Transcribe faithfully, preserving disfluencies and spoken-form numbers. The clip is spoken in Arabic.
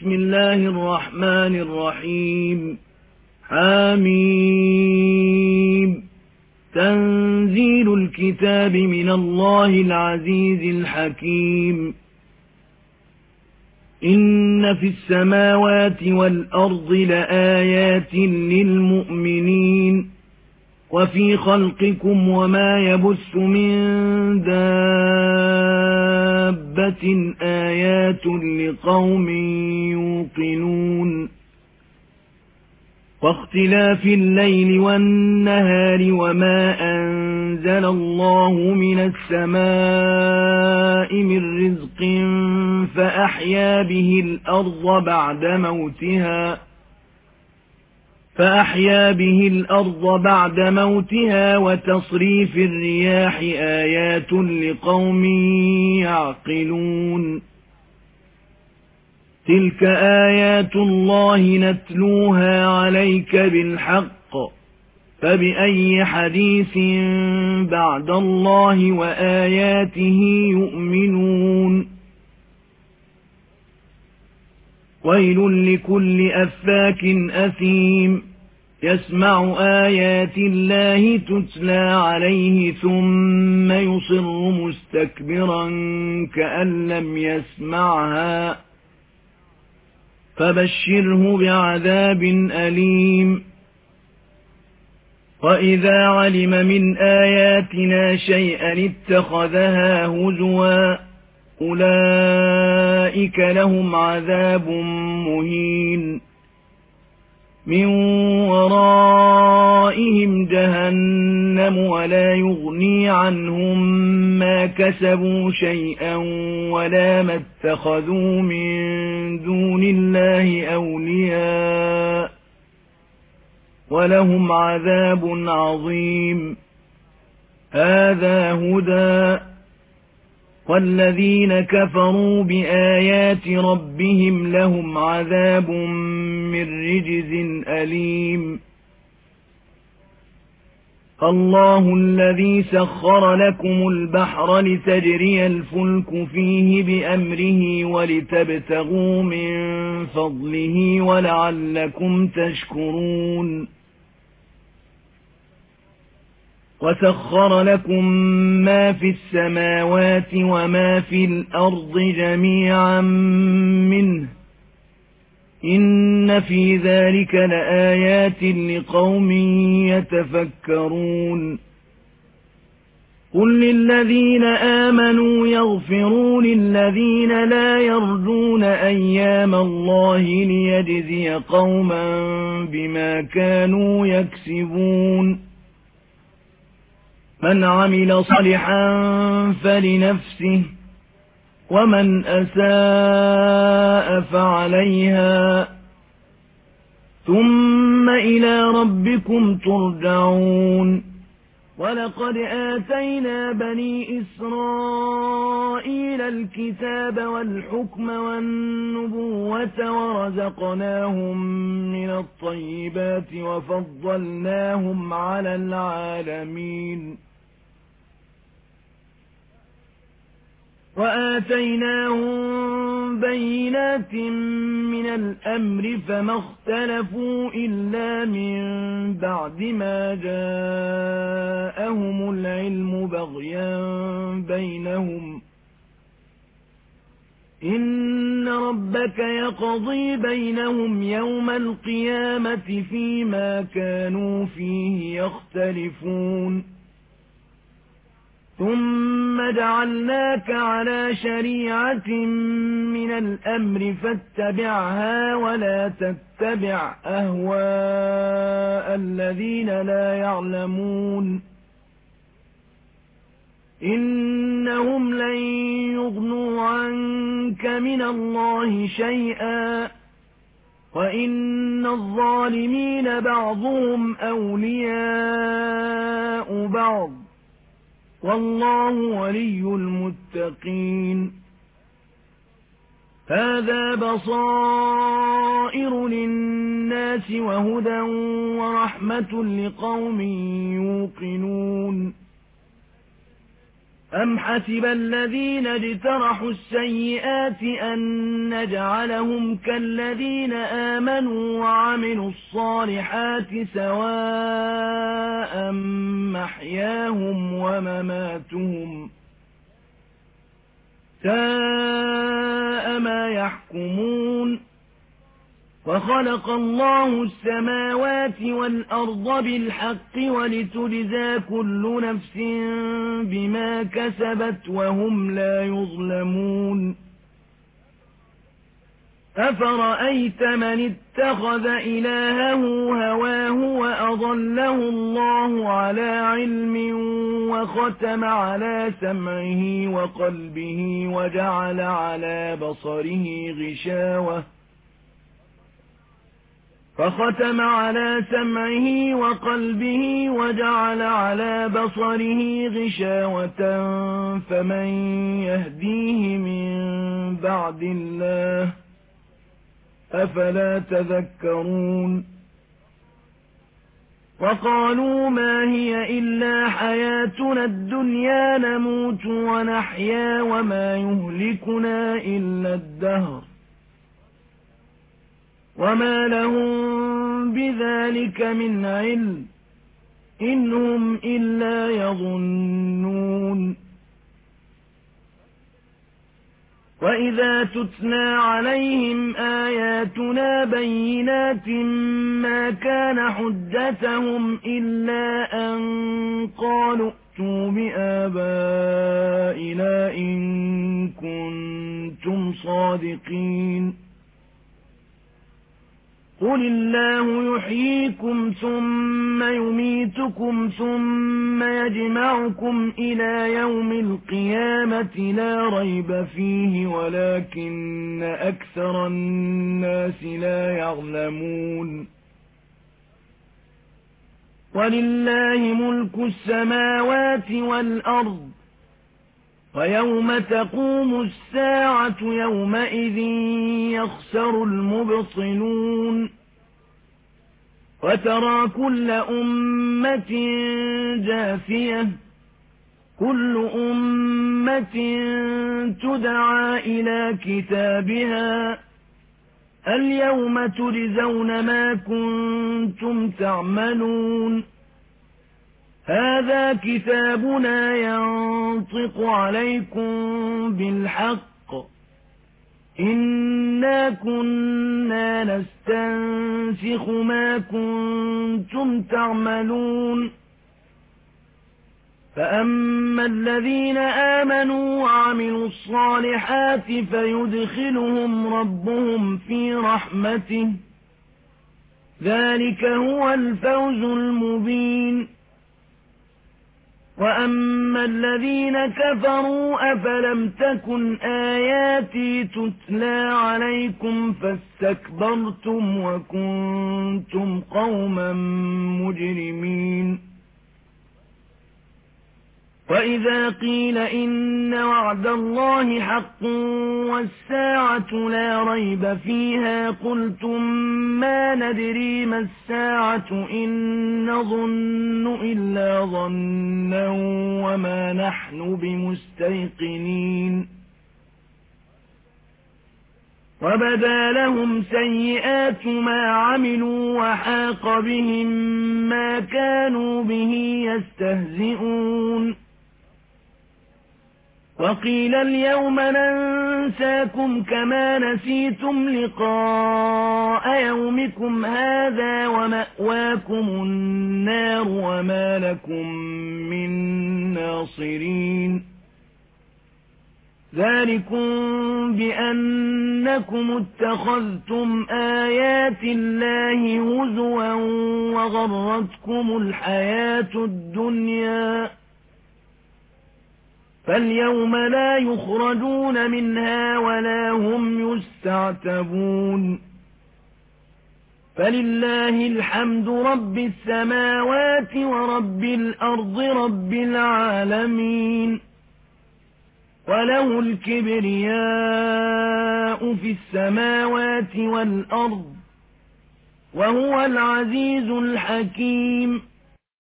بسم الله الرحمن الرحيم حميم تنزيل الكتاب من الله العزيز الحكيم إن في السماوات والأرض لآيات للمؤمنين وفي خلقكم وما يبث من دابة آيات لقوم يوقنون واختلاف الليل والنهار وما أنزل الله من السماء من رزق فأحيا به الأرض بعد موتها فأحيا به الأرض بعد موتها وتصريف الرياح آيات لقوم يعقلون تلك آيات الله نتلوها عليك بالحق فبأي حديث بعد الله وآياته يؤمنون ويل لكل أفاك أثيم يسمع آيات الله تتلى عليه ثم يصر مستكبرا كأن لم يسمعها فبشره بعذاب أليم وإذا علم من آياتنا شيئا اتخذها هزوا أولئك لهم عذاب مهين من ورائهم جهنم ولا يغني عنهم ما كسبوا شيئا ولا ما اتخذوا من دون الله أولياء ولهم عذاب عظيم هذا هدى والذين كفروا بآيات ربهم لهم عذاب من رجز أليم الله الذي سخر لكم البحر لتجري الفلك فيه بأمره ولتبتغوا من فضله ولعلكم تشكرون وسخر لكم ما في السماوات وما في الأرض جميعا منه إن في ذلك لآيات لقوم يتفكرون قل للذين آمنوا يغفروا للذين لا يرجون أيام الله ليجزي قوما بما كانوا يكسبون من عمل صالحا فلنفسه ومن أساء فعليها ثم إلى ربكم ترجعون ولقد آتينا بني إسرائيل الكتاب والحكم والنبوة ورزقناهم من الطيبات وفضلناهم على العالمين وآتيناهم بينات من الأمر فما اختلفوا إلا من بعد ما جاءهم العلم بغيا بينهم إن ربك يقضي بينهم يوم القيامة فيما كانوا فيه يختلفون ثم جعلناك على شريعة من الأمر فاتبعها ولا تتبع أهواء الذين لا يعلمون إنهم لن يغنوا عنك من الله شيئا وإن الظالمين بعضهم أولياء بعض والله ولي المتقين هذا بصائر للناس وهدى ورحمة لقوم يوقنون أم حسب الذين اجترحوا السيئات أن نجعلهم كالذين آمنوا وعملوا الصالحات سواء محياهم ومماتهم ساء ما يحكمون وخلق الله السماوات والأرض بالحق ولتجزى كل نفس بما كسبت وهم لا يظلمون أفرأيت من اتخذ إلهه هواه وأضله الله على علم وختم على سمعه وقلبه وجعل على بصره غشاوة فختم على سمعه وقلبه وجعل على بصره غشاوة فمن يهديه من بعد الله أفلا تذكرون وقالوا ما هي إلا حياتنا الدنيا نموت ونحيا وما يهلكنا إلا الدهر وما لهم بذلك من علم إن هم إلا يظنون وإذا تتلى عليهم آياتنا بينات ما كان حجتهم إلا أن قالوا ائتوا بآبائنا إن كنتم صادقين قل الله يحييكم ثم يميتكم ثم يجمعكم إلى يوم القيامة لا ريب فيه ولكن أكثر الناس لا يعلمون ولله ملك السماوات والأرض ويوم تقوم الساعة يومئذ يخسر المبطلون وترى كل أمة جاثية كل أمة تدعى إلى كتابها اليوم تجزون ما كنتم تعملون هذا كتابنا ينطق عليكم بالحق إنا كنا نستنسخ ما كنتم تعملون فأما الذين آمنوا وعملوا الصالحات فيدخلهم ربهم في رحمته ذلك هو الفوز المبين وأما الذين كفروا أفلم تكن آياتي تتلى عليكم فاستكبرتم وكنتم قوما مجرمين وإذا قيل إن وعد الله حق والساعة لا ريب فيها قلتم ما ندري ما الساعة إن نظن إلا ظنا وما نحن بمستيقنين وبدا لهم سيئات ما عملوا وحاق بهم ما كانوا به يستهزئون وقيل اليوم ننساكم كما نسيتم لقاء يومكم هذا ومأواكم النار وما لكم من ناصرين ذلكم بأنكم اتخذتم آيات الله هزوا وغرتكم الحياة الدنيا فاليوم لا يخرجون منها ولا هم يستعتبون فلله الحمد رب السماوات ورب الأرض رب العالمين وله الكبرياء في السماوات والأرض وهو العزيز الحكيم